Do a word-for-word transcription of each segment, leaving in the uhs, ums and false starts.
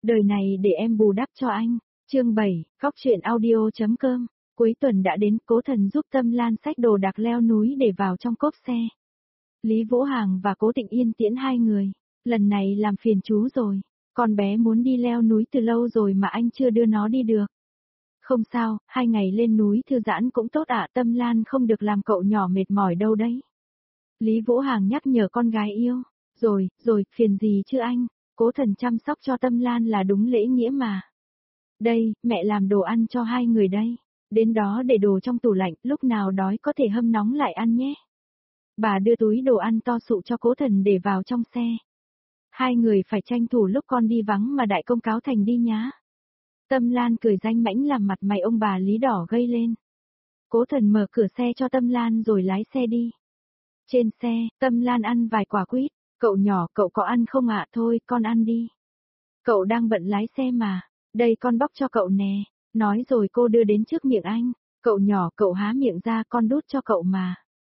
Đời này để em bù đắp cho anh. Chương bảy, Góc truyện audio.com. Cuối tuần đã đến, Cố Thần giúp Tâm Lan xách đồ đạc leo núi để vào trong cốp xe. Lý Vũ Hàng và Cố Tịnh Yên tiễn hai người. Lần này làm phiền chú rồi. Con bé muốn đi leo núi từ lâu rồi mà anh chưa đưa nó đi được. Không sao, hai ngày lên núi thư giãn cũng tốt ạ, Tâm Lan không được làm cậu nhỏ mệt mỏi đâu đấy. Lý Vũ Hàng nhắc nhở con gái yêu. Rồi, rồi, phiền gì chứ anh, Cố Thần chăm sóc cho Tâm Lan là đúng lễ nghĩa mà. Đây, mẹ làm đồ ăn cho hai người đây. Đến đó để đồ trong tủ lạnh, lúc nào đói có thể hâm nóng lại ăn nhé. Bà đưa túi đồ ăn to sụ cho Cố Thần để vào trong xe. Hai người phải tranh thủ lúc con đi vắng mà đại công cáo thành đi nhá. Tâm Lan cười danh mãnh làm mặt mày ông bà Lý đỏ gây lên. Cố Thần mở cửa xe cho Tâm Lan rồi lái xe đi. Trên xe, Tâm Lan ăn vài quả quýt. Cậu nhỏ, cậu có ăn không ạ? Thôi, con ăn đi. Cậu đang bận lái xe mà. Đây con bóc cho cậu nè. Nói rồi cô đưa đến trước miệng anh. Cậu nhỏ, cậu há miệng ra, con đút cho cậu mà.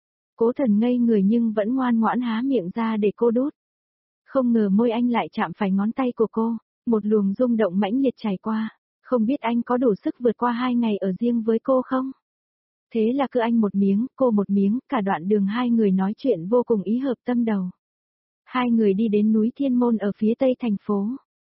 Cố Thần ngây người nhưng vẫn ngoan ngoãn há miệng ra để cô đút. Không ngờ môi anh lại chạm phải ngón tay của cô. Một luồng rung động mãnh liệt trải qua. Không biết anh có đủ sức vượt qua hai ngày ở riêng với cô không? Thế là cứ anh một miếng, cô một miếng, cả đoạn đường hai người nói chuyện vô cùng ý hợp tâm đầu. Hai người đi đến núi Thiên Môn ở phía tây thành phố.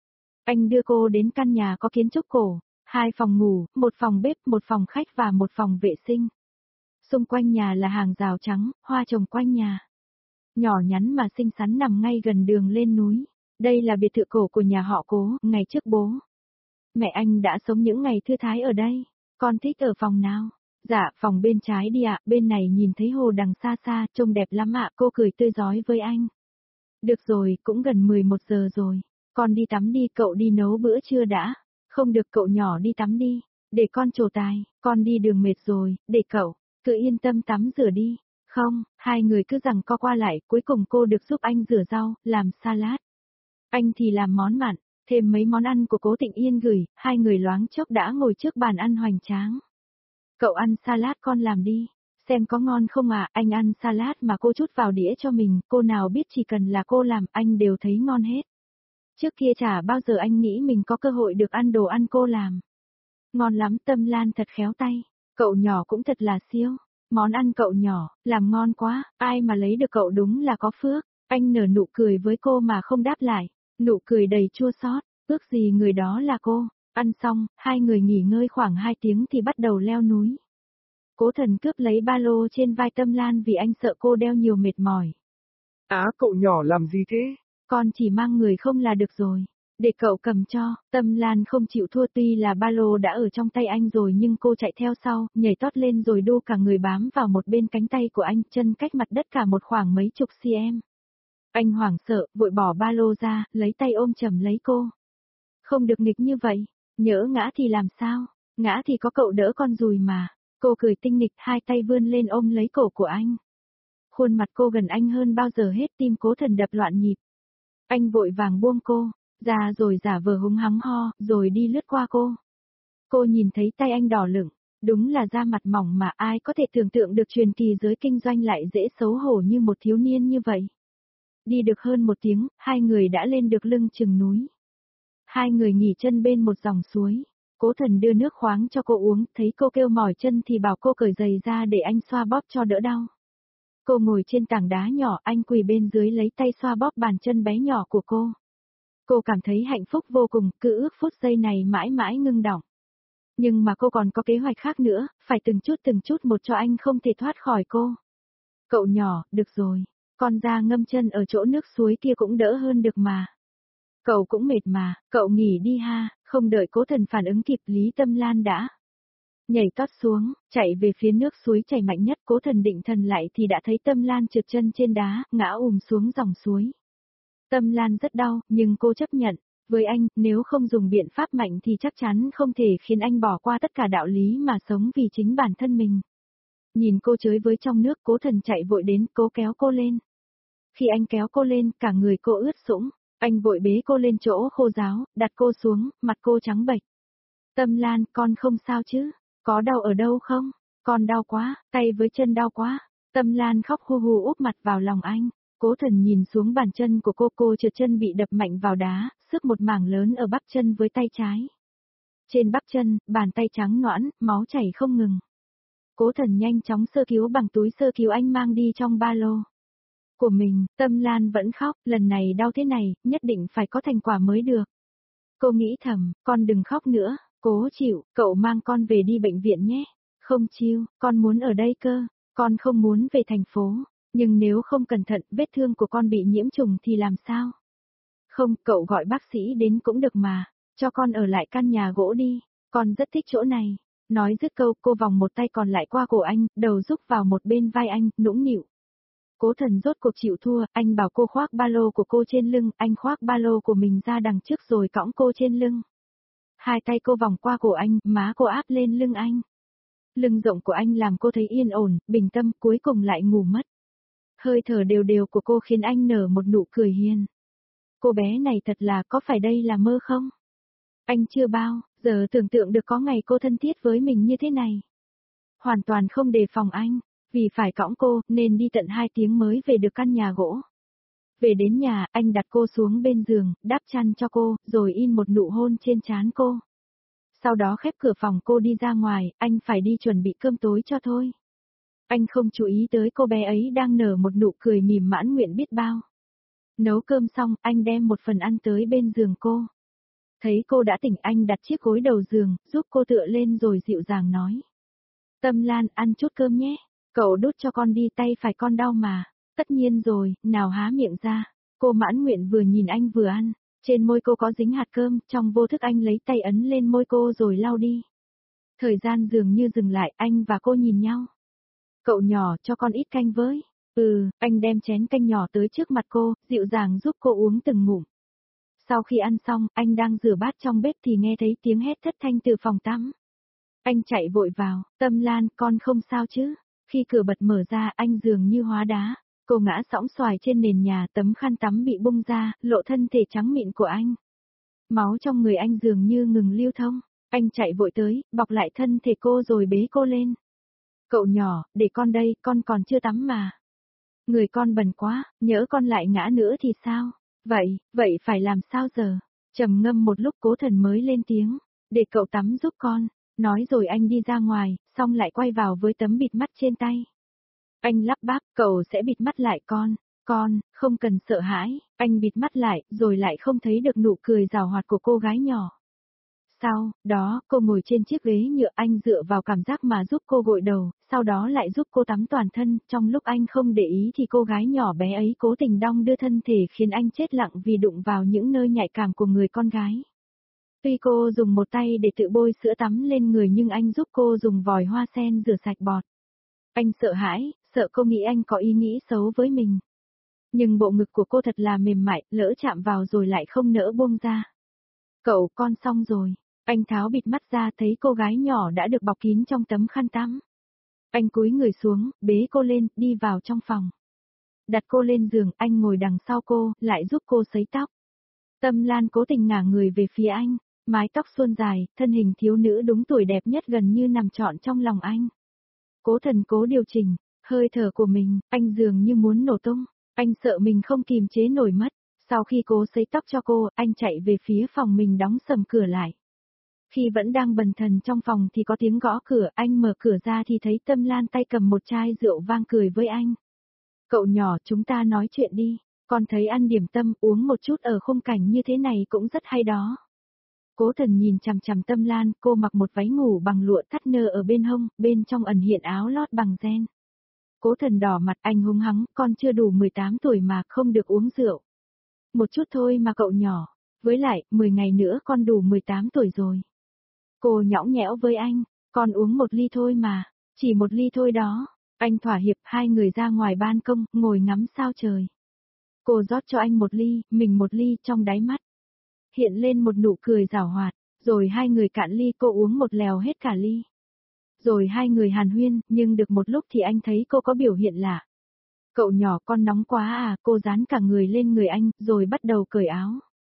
Anh đưa cô đến căn nhà có kiến trúc cổ, hai phòng ngủ, một phòng bếp, một phòng khách và một phòng vệ sinh. Xung quanh nhà là hàng rào trắng, hoa trồng quanh nhà. Nhỏ nhắn mà xinh xắn nằm ngay gần đường lên núi. Đây là biệt thự cổ của nhà họ Cố, ngày trước bố mẹ anh đã sống những ngày thư thái ở đây. Con thích ở phòng nào? Dạ, phòng bên trái đi ạ, bên này nhìn thấy hồ đằng xa xa, trông đẹp lắm ạ, cô cười tươi rói với anh. Được rồi, cũng gần mười một giờ rồi. Con đi tắm đi, cậu đi nấu bữa trưa đã. Không được, cậu nhỏ đi tắm đi. Để con trổ tài, con đi đường mệt rồi, để cậu, cứ yên tâm tắm rửa đi. Không, hai người cứ giằng co qua lại, cuối cùng cô được giúp anh rửa rau, làm salad. Anh thì làm món mặn, thêm mấy món ăn của Cố Tịnh Yên gửi, hai người loáng chốc đã ngồi trước bàn ăn hoành tráng. Cậu ăn salad, con làm đi. Xem có ngon không à, anh ăn salad mà cô chút vào đĩa cho mình, cô nào biết chỉ cần là cô làm, anh đều thấy ngon hết. Trước kia chả bao giờ anh nghĩ mình có cơ hội được ăn đồ ăn cô làm. Ngon lắm, Tâm Lan thật khéo tay, cậu nhỏ cũng thật là siêu. Món ăn cậu nhỏ, làm ngon quá, ai mà lấy được cậu đúng là có phước. Anh nở nụ cười với cô mà không đáp lại, nụ cười đầy chua xót, ước gì người đó là cô. Ăn xong, hai người nghỉ ngơi khoảng hai tiếng thì bắt đầu leo núi. Cố Thần cướp lấy ba lô trên vai Tâm Lan vì anh sợ cô đeo nhiều mệt mỏi. Á, cậu nhỏ làm gì thế? Con chỉ mang người không là được rồi. Để cậu cầm cho, Tâm Lan không chịu thua, tuy là ba lô đã ở trong tay anh rồi nhưng cô chạy theo sau, nhảy tót lên rồi đu cả người bám vào một bên cánh tay của anh, chân cách mặt đất cả một khoảng mấy chục cm. Anh hoảng sợ, vội bỏ ba lô ra, lấy tay ôm chầm lấy cô. Không được nghịch như vậy, nhỡ ngã thì làm sao? Ngã thì có cậu đỡ con dùi mà. Cô cười tinh nghịch, hai tay vươn lên ôm lấy cổ của anh. Khuôn mặt cô gần anh hơn bao giờ hết, tim Cố Thần đập loạn nhịp. Anh vội vàng buông cô ra rồi giả vờ húng hắng ho, rồi đi lướt qua cô. Cô nhìn thấy tay anh đỏ lửng, đúng là da mặt mỏng mà ai có thể tưởng tượng được truyền kỳ giới kinh doanh lại dễ xấu hổ như một thiếu niên như vậy. Đi được hơn một tiếng, hai người đã lên được lưng chừng núi. Hai người nghỉ chân bên một dòng suối. Cố Thần đưa nước khoáng cho cô uống, thấy cô kêu mỏi chân thì bảo cô cởi giày ra để anh xoa bóp cho đỡ đau. Cô ngồi trên tảng đá nhỏ, anh quỳ bên dưới lấy tay xoa bóp bàn chân bé nhỏ của cô. Cô cảm thấy hạnh phúc vô cùng, cứ ước phút giây này mãi mãi ngưng đọng. Nhưng mà cô còn có kế hoạch khác nữa, phải từng chút từng chút một cho anh không thể thoát khỏi cô. Cậu nhỏ, được rồi, con ra ngâm chân ở chỗ nước suối kia cũng đỡ hơn được mà. Cậu cũng mệt mà, cậu nghỉ đi ha. Không đợi Cố Thần phản ứng kịp, Lý Tâm Lan đã nhảy tót xuống, chạy về phía nước suối chảy mạnh nhất. Cố Thần định thần lại thì đã thấy Tâm Lan trượt chân trên đá, ngã ùm xuống dòng suối. Tâm Lan rất đau, nhưng cô chấp nhận. Với anh, nếu không dùng biện pháp mạnh thì chắc chắn không thể khiến anh bỏ qua tất cả đạo lý mà sống vì chính bản thân mình. Nhìn cô chới với trong nước, Cố Thần chạy vội đến, cố kéo cô lên. Khi anh kéo cô lên, cả người cô ướt sũng. Anh vội bế cô lên chỗ khô ráo, đặt cô xuống, mặt cô trắng bệch. Tâm Lan, con không sao chứ? Có đau ở đâu không? Con đau quá, tay với chân đau quá. Tâm Lan khóc hu hu úp mặt vào lòng anh. Cố Thần nhìn xuống bàn chân của cô, cô trượt chân bị đập mạnh vào đá, xước một mảng lớn ở bắp chân với tay trái. Trên bắp chân, bàn tay trắng nõn, máu chảy không ngừng. Cố Thần nhanh chóng sơ cứu bằng túi sơ cứu anh mang đi trong ba lô của mình. Tâm Lan vẫn khóc, lần này đau thế này, nhất định phải có thành quả mới được. Cô nghĩ thầm, con đừng khóc nữa, cố chịu, cậu mang con về đi bệnh viện nhé. Không chiêu, con muốn ở đây cơ, con không muốn về thành phố, nhưng nếu không cẩn thận vết thương của con bị nhiễm trùng thì làm sao? Không, cậu gọi bác sĩ đến cũng được mà, cho con ở lại căn nhà gỗ đi, con rất thích chỗ này. Nói dứt câu cô vòng một tay còn lại qua cổ anh, đầu rúc vào một bên vai anh, nũng nịu. Cố Thần rốt cuộc chịu thua, anh bảo cô khoác ba lô của cô trên lưng, anh khoác ba lô của mình ra đằng trước rồi cõng cô trên lưng. Hai tay cô vòng qua cổ anh, má cô áp lên lưng anh. Lưng rộng của anh làm cô thấy yên ổn, bình tâm, cuối cùng lại ngủ mất. Hơi thở đều đều của cô khiến anh nở một nụ cười hiền. Cô bé này thật là, có phải đây là mơ không? Anh chưa bao giờ tưởng tượng được có ngày cô thân thiết với mình như thế này. Hoàn toàn không đề phòng anh, vì phải cõng cô, nên đi tận hai tiếng mới về được căn nhà gỗ. Về đến nhà, anh đặt cô xuống bên giường, đắp chăn cho cô, rồi in một nụ hôn trên trán cô. Sau đó khép cửa phòng cô đi ra ngoài, anh phải đi chuẩn bị cơm tối cho thôi. Anh không chú ý tới cô bé ấy đang nở một nụ cười mỉm mãn nguyện biết bao. Nấu cơm xong, anh đem một phần ăn tới bên giường cô. Thấy cô đã tỉnh anh đặt chiếc gối đầu giường, giúp cô tựa lên rồi dịu dàng nói. Tâm Lan, ăn chút cơm nhé, cậu đút cho con đi, tay phải con đau mà. Tất nhiên rồi, nào há miệng ra. Cô mãn nguyện vừa nhìn anh vừa ăn, trên môi cô có dính hạt cơm, trong vô thức anh lấy tay ấn lên môi cô rồi lau đi. Thời gian dường như dừng lại, anh và cô nhìn nhau. Cậu nhỏ, cho con ít canh với. Ừ, anh đem chén canh nhỏ tới trước mặt cô, dịu dàng giúp cô uống từng ngụm. Sau khi ăn xong, anh đang rửa bát trong bếp thì nghe thấy tiếng hét thất thanh từ phòng tắm. Anh chạy vội vào, Tâm Lan, con không sao chứ? Khi cửa bật mở ra, anh dường như hóa đá. Cô ngã sõng xoài trên nền nhà, tấm khăn tắm bị bung ra, lộ thân thể trắng mịn của anh. Máu trong người anh dường như ngừng lưu thông. Anh chạy vội tới, bọc lại thân thể cô rồi bế cô lên. Cậu nhỏ, để con đây, con còn chưa tắm mà. Người con bẩn quá, nhỡ con lại ngã nữa thì sao? Vậy, vậy phải làm sao giờ? Trầm ngâm một lúc Cố Thần mới lên tiếng, để cậu tắm giúp con. Nói rồi anh đi ra ngoài, xong lại quay vào với tấm bịt mắt trên tay. Anh lắp bắp, cậu sẽ bịt mắt lại con, con, không cần sợ hãi, anh bịt mắt lại, rồi lại không thấy được nụ cười rào hoạt của cô gái nhỏ. Sau đó, cô ngồi trên chiếc ghế nhựa, anh dựa vào cảm giác mà giúp cô gội đầu, sau đó lại giúp cô tắm toàn thân, trong lúc anh không để ý thì cô gái nhỏ bé ấy cố tình đong đưa thân thể khiến anh chết lặng vì đụng vào những nơi nhạy cảm của người con gái. Tuy cô dùng một tay để tự bôi sữa tắm lên người nhưng anh giúp cô dùng vòi hoa sen rửa sạch bọt. Anh sợ hãi, sợ cô nghĩ anh có ý nghĩ xấu với mình. Nhưng bộ ngực của cô thật là mềm mại, lỡ chạm vào rồi lại không nỡ buông ra. Cậu, con xong rồi. Anh tháo bịt mắt ra thấy cô gái nhỏ đã được bọc kín trong tấm khăn tắm. Anh cúi người xuống, bế cô lên, đi vào trong phòng. Đặt cô lên giường, anh ngồi đằng sau cô, lại giúp cô sấy tóc. Tâm Lan cố tình ngả người về phía anh, mái tóc suôn dài, thân hình thiếu nữ đúng tuổi đẹp nhất gần như nằm trọn trong lòng anh. Cố Thần cố điều chỉnh hơi thở của mình, anh dường như muốn nổ tung, anh sợ mình không kìm chế nổi mất. Sau khi cố sấy tóc cho cô, anh chạy về phía phòng mình đóng sầm cửa lại. Khi vẫn đang bần thần trong phòng thì có tiếng gõ cửa, anh mở cửa ra thì thấy Tâm Lan tay cầm một chai rượu vang cười với anh. Cậu nhỏ, chúng ta nói chuyện đi, con thấy ăn điểm tâm uống một chút ở khung cảnh như thế này cũng rất hay đó. Cố Thần nhìn chằm chằm Tâm Lan, cô mặc một váy ngủ bằng lụa thắt nơ ở bên hông, bên trong ẩn hiện áo lót bằng ren. Cố Thần đỏ mặt, anh hung hăng, con chưa đủ mười tám tuổi mà không được uống rượu. Một chút thôi mà cậu nhỏ, với lại, mười ngày nữa con đủ mười tám tuổi rồi. Cô nhõng nhẽo với anh, con uống một ly thôi mà, chỉ một ly thôi đó. Anh thỏa hiệp, hai người ra ngoài ban công, ngồi ngắm sao trời. Cô rót cho anh một ly, mình một ly, trong đáy mắt hiện lên một nụ cười giảo hoạt, rồi hai người cạn ly, cô uống một lèo hết cả ly. Rồi hai người hàn huyên, nhưng được một lúc thì anh thấy cô có biểu hiện lạ. Cậu nhỏ, con nóng quá à, cô dán cả người lên người anh, rồi bắt đầu cởi áo.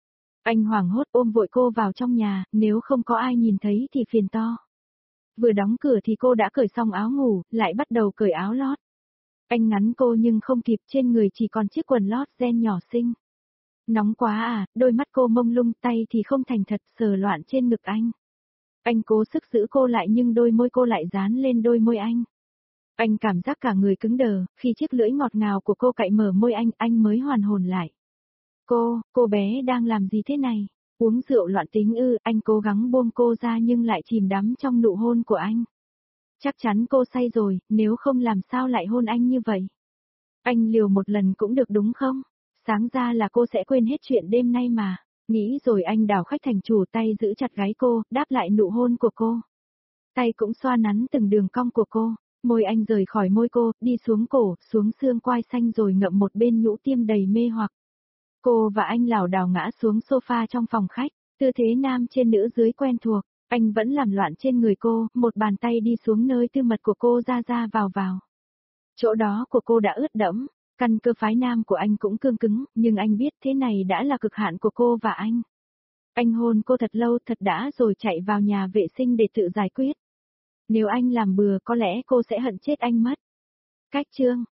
Anh hoảng hốt ôm vội cô vào trong nhà, nếu không có ai nhìn thấy thì phiền to. Vừa đóng cửa thì cô đã cởi xong áo ngủ, lại bắt đầu cởi áo lót. Anh ngắn cô nhưng không kịp, trên người chỉ còn chiếc quần lót ren nhỏ xinh. Nóng quá à, đôi mắt cô mông lung, tay thì không thành thật, sờ loạn trên ngực anh. Anh cố sức giữ cô lại nhưng đôi môi cô lại dán lên đôi môi anh. Anh cảm giác cả người cứng đờ, khi chiếc lưỡi ngọt ngào của cô cạy mở môi anh, anh mới hoàn hồn lại. Cô, cô bé đang làm gì thế này? Uống rượu loạn tính ư? Anh cố gắng buông cô ra nhưng lại chìm đắm trong nụ hôn của anh. Chắc chắn cô say rồi, nếu không làm sao lại hôn anh như vậy? Anh liều một lần cũng được đúng không? Sáng ra là cô sẽ quên hết chuyện đêm nay mà. Nghĩ rồi anh đảo khách thành chủ, tay giữ chặt gáy cô, đáp lại nụ hôn của cô. Tay cũng xoa nắn từng đường cong của cô. Môi anh rời khỏi môi cô, đi xuống cổ, xuống xương quai xanh rồi ngậm một bên nhũ tiêm đầy mê hoặc. Cô và anh lảo đảo ngã xuống sofa trong phòng khách, tư thế nam trên nữ dưới quen thuộc, anh vẫn làm loạn trên người cô, một bàn tay đi xuống nơi tư mật của cô, ra ra vào vào. Chỗ đó của cô đã ướt đẫm, căn cơ phái nam của anh cũng cương cứng, nhưng anh biết thế này đã là cực hạn của cô và anh. Anh hôn cô thật lâu, thật đã rồi chạy vào nhà vệ sinh để tự giải quyết. Nếu anh làm bừa có lẽ cô sẽ hận chết anh mất. Cách chương